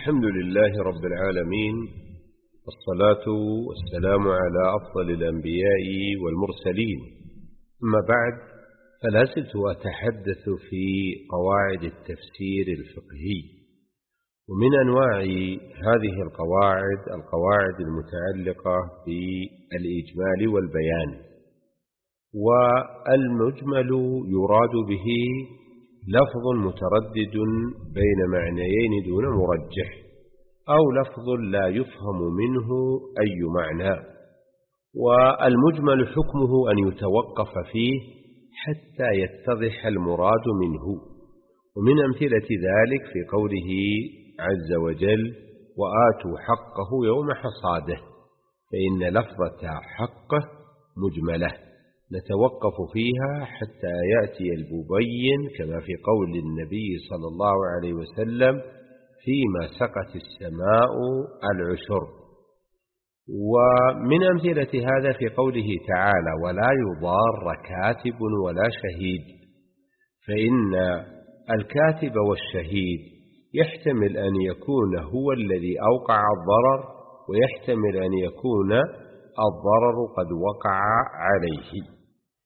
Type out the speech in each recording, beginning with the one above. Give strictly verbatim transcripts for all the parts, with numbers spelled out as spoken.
الحمد لله رب العالمين، والصلاة والسلام على أفضل الأنبياء والمرسلين. أما بعد، فلا زلت أتحدث في قواعد التفسير الفقهي، ومن أنواع هذه القواعد القواعد المتعلقة بالإجمال والبيان. والمجمل يراد به لفظ متردد بين معنيين دون مرجح، أو لفظ لا يفهم منه أي معنى. والمجمل حكمه أن يتوقف فيه حتى يتضح المراد منه. ومن أمثلة ذلك في قوله عز وجل: وآتوا حقه يوم حصاده، فإن لفظة حقه مجملة نتوقف فيها حتى يأتي المبين، كما في قول النبي صلى الله عليه وسلم: فيما سقت السماء العشر. ومن أمثلة هذا في قوله تعالى: ولا يضار كاتب ولا شهيد، فإن الكاتب والشهيد يحتمل أن يكون هو الذي أوقع الضرر، ويحتمل أن يكون الضرر قد وقع عليه.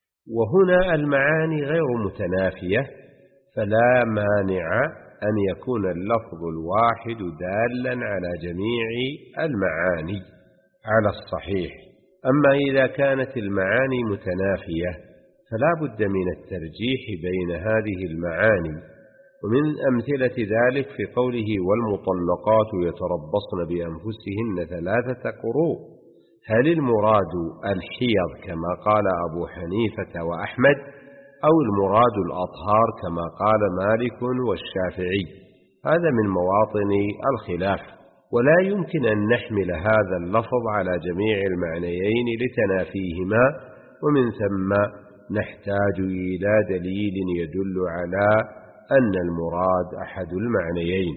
وهنا المعاني غير متنافية، فلا مانع أن يكون اللفظ الواحد دالا على جميع المعاني على الصحيح. أما إذا كانت المعاني متنافية فلا بد من الترجيح بين هذه المعاني. ومن أمثلة ذلك في قوله: والمطلقات يتربصن بأنفسهن ثلاثة قروء، هل المراد الحيض كما قال أبو حنيفة وأحمد، أو المراد الأطهار كما قال مالك والشافعي؟ هذا من مواطن الخلاف، ولا يمكن أن نحمل هذا اللفظ على جميع المعنيين لتنافيهما، ومن ثم نحتاج إلى دليل يدل على أن المراد أحد المعنيين.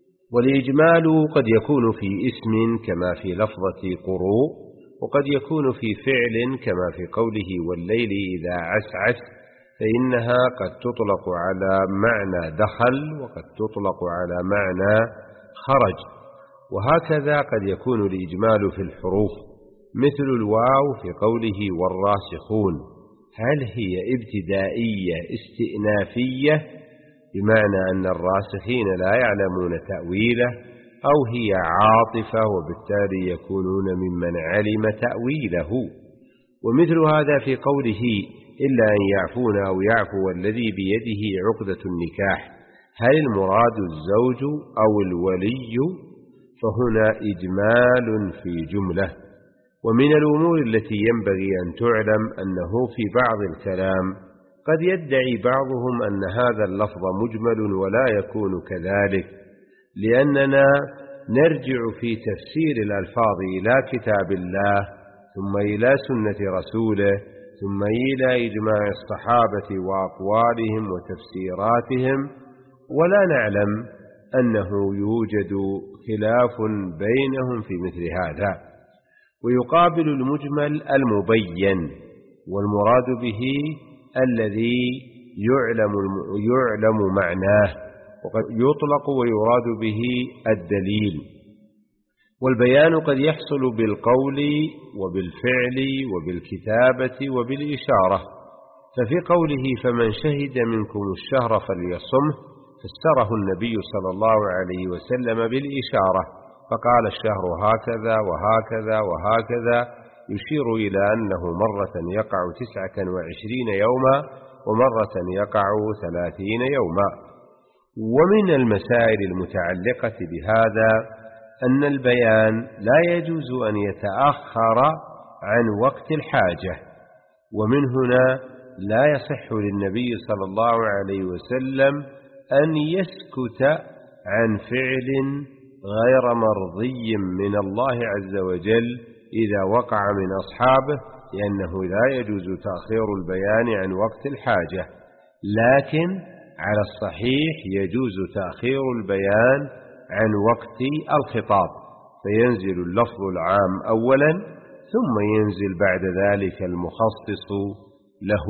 والإجمال قد يكون في اسم كما في لفظة قروء، وقد يكون في فعل كما في قوله: والليل إذا عسعس، فإنها قد تطلق على معنى دخل، وقد تطلق على معنى خرج. وهكذا قد يكون الإجمال في الحروف، مثل الواو في قوله: والراسخون، هل هي ابتدائية استئنافية بمعنى أن الراسخين لا يعلمون تأويله، أو هي عاطفة وبالتالي يكونون ممن علم تأويله؟ ومثل هذا في قوله: إلا أن يعفون أو يعفو الذي بيده عقدة النكاح، هل المراد الزوج أو الولي؟ فهنا إجمال في جملة. ومن الأمور التي ينبغي أن تعلم أنه في بعض الكلام قد يدعي بعضهم أن هذا اللفظ مجمل ولا يكون كذلك، لأننا نرجع في تفسير الألفاظ إلى كتاب الله، ثم إلى سنة رسوله، ثم إلى إجماع الصحابة وأقوالهم وتفسيراتهم، ولا نعلم أنه يوجد خلاف بينهم في مثل هذا. ويقابل المجمل المبين، والمراد به الذي يعلم يعلم معناه، وقد يطلق ويراد به الدليل. والبيان قد يحصل بالقول وبالفعل وبالكتابة وبالإشارة. ففي قوله: فمن شهد منكم الشهر فليصمه، فسره النبي صلى الله عليه وسلم بالإشارة، فقال: الشهر هكذا وهكذا وهكذا، يشير إلى أنه مرة يقع تسعة وعشرين يوما، ومرة يقع ثلاثين يوما. ومن المسائل المتعلقة بهذا أن البيان لا يجوز أن يتأخر عن وقت الحاجة، ومن هنا لا يصح للنبي صلى الله عليه وسلم أن يسكت عن فعل غير مرضي من الله عز وجل إذا وقع من أصحابه، لأنه لا يجوز تأخير البيان عن وقت الحاجة. لكن على الصحيح يجوز تأخير البيان عن وقت الخطاب، فينزل اللفظ العام أولا، ثم ينزل بعد ذلك المخصص له.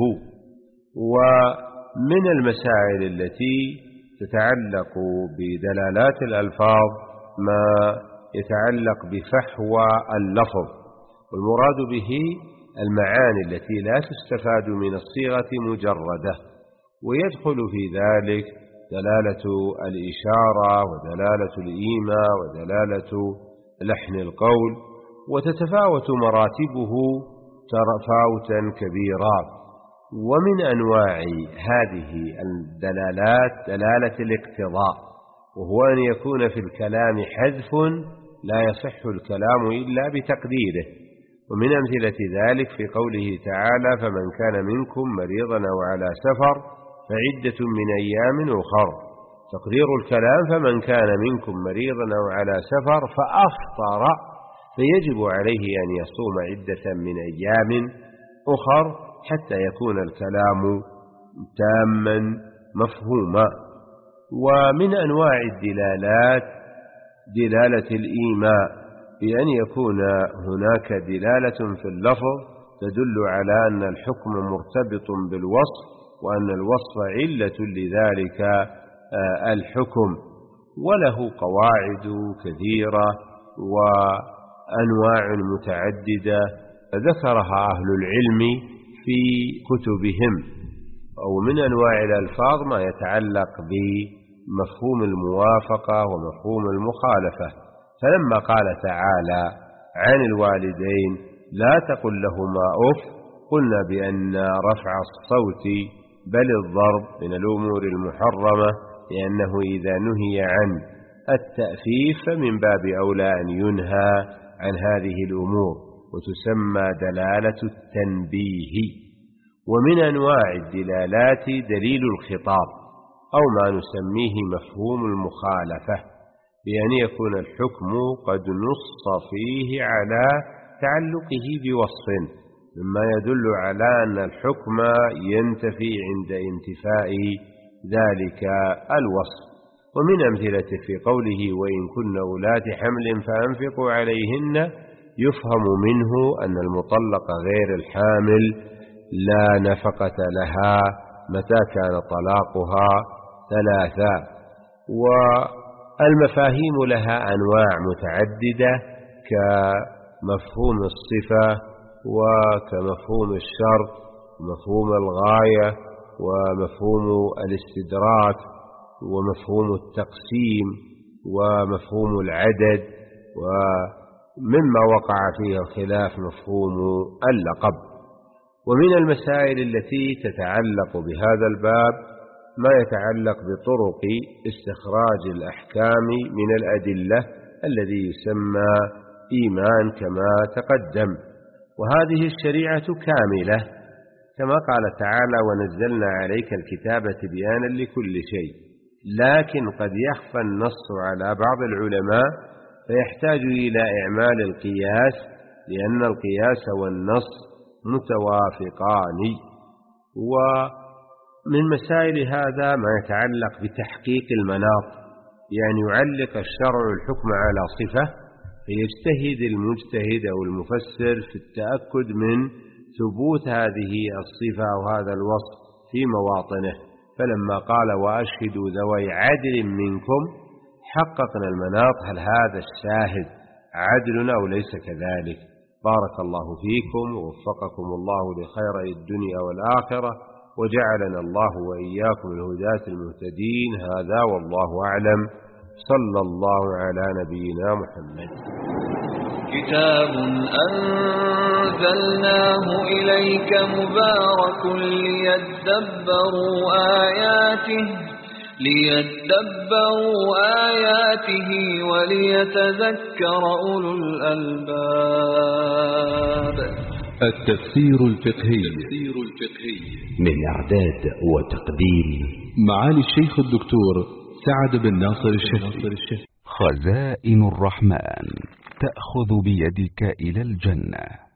ومن المسائل التي تتعلق بدلالات الألفاظ ما يتعلق بفحوى اللفظ، والمراد به المعاني التي لا تستفاد من الصيغة مجردة، ويدخل في ذلك دلالة الإشارة ودلالة الإيماء ودلالة لحن القول، وتتفاوت مراتبه تفاوتا كبيرا. ومن أنواع هذه الدلالات دلالة الاقتضاء، وهو أن يكون في الكلام حذف لا يصح الكلام إلا بتقديره. ومن أمثلة ذلك في قوله تعالى: فمن كان منكم مريضا أو على سفر فعدة من أيام أخر. تقدير الكلام: فمن كان منكم مريضا أو على سفر فأفطر، فيجب عليه أن يصوم عدة من أيام أخر حتى يكون الكلام تاما مفهوما. ومن أنواع الدلالات دلالة الإيماء، بأن يكون هناك دلالة في اللفظ تدل على أن الحكم مرتبط بالوصف، وأن الوصف علة لذلك الحكم، وله قواعد كثيرة وأنواع متعددة ذكرها أهل العلم في كتبهم. أو من أنواع الألفاظ ما يتعلق بمفهوم الموافقة ومفهوم المخالفة، فلما قال تعالى عن الوالدين: لا تقل لهما أف، قلنا بأن رفع الصوت بل الضرب من الأمور المحرمة، لأنه إذا نهي عن التأفيف فمن باب أولى أن ينهى عن هذه الأمور، وتسمى دلالة التنبيه. ومن أنواع الدلالات دليل الخطاب، أو ما نسميه مفهوم المخالفة، بأن يكون الحكم قد نص فيه على تعلقه بوصف، مما يدل على أن الحكم ينتفي عند انتفاء ذلك الوصف. ومن أمثلته في قوله: وإن كن أولات حمل فأنفقوا عليهن، يفهم منه أن المطلق غير الحامل لا نفقة لها متى كان طلاقها ثلاثا. والمفاهيم لها أنواع متعددة كمفهوم الصفة وكمفهوم الشرط ومفهوم الغاية ومفهوم الاستدراك ومفهوم التقسيم ومفهوم العدد، ومما وقع فيها الخلاف مفهوم اللقب. ومن المسائل التي تتعلق بهذا الباب ما يتعلق بطرق استخراج الأحكام من الأدلة الذي يسمى إيمان كما تقدم. وهذه الشريعة كاملة كما قال تعالى: ونزلنا عليك الكتاب تبيانا لكل شيء. لكن قد يخفى النص على بعض العلماء فيحتاج إلى إعمال القياس، لأن القياس والنص متوافقان. ومن مسائل هذا ما يتعلق بتحقيق المناط، يعني يعلق الشرع الحكم على صفة، فيجتهد المجتهد أو المفسر في التأكد من ثبوت هذه الصفة أو هذا الوصف في مواطنه. فلما قال: وأشهدوا ذوي عدل منكم، حققنا المناط، هل هذا الشاهد عدل أو ليس كذلك؟ بارك الله فيكم ووفقكم الله لخير الدنيا والآخرة، وجعلنا الله وإياكم الهداة المهتدين. هذا والله أعلم. صلى الله على نبينا محمد. كتاب أنزلناه إليك مبارك ليدبروا آياته ليدبروا آياته وليتذكر أولو الألباب. التفسير الفقهي من إعداد وتقديم معالي الشيخ الدكتور سعد بن ناصر الشهري. خزائن الرحمن تأخذ بيدك إلى الجنة.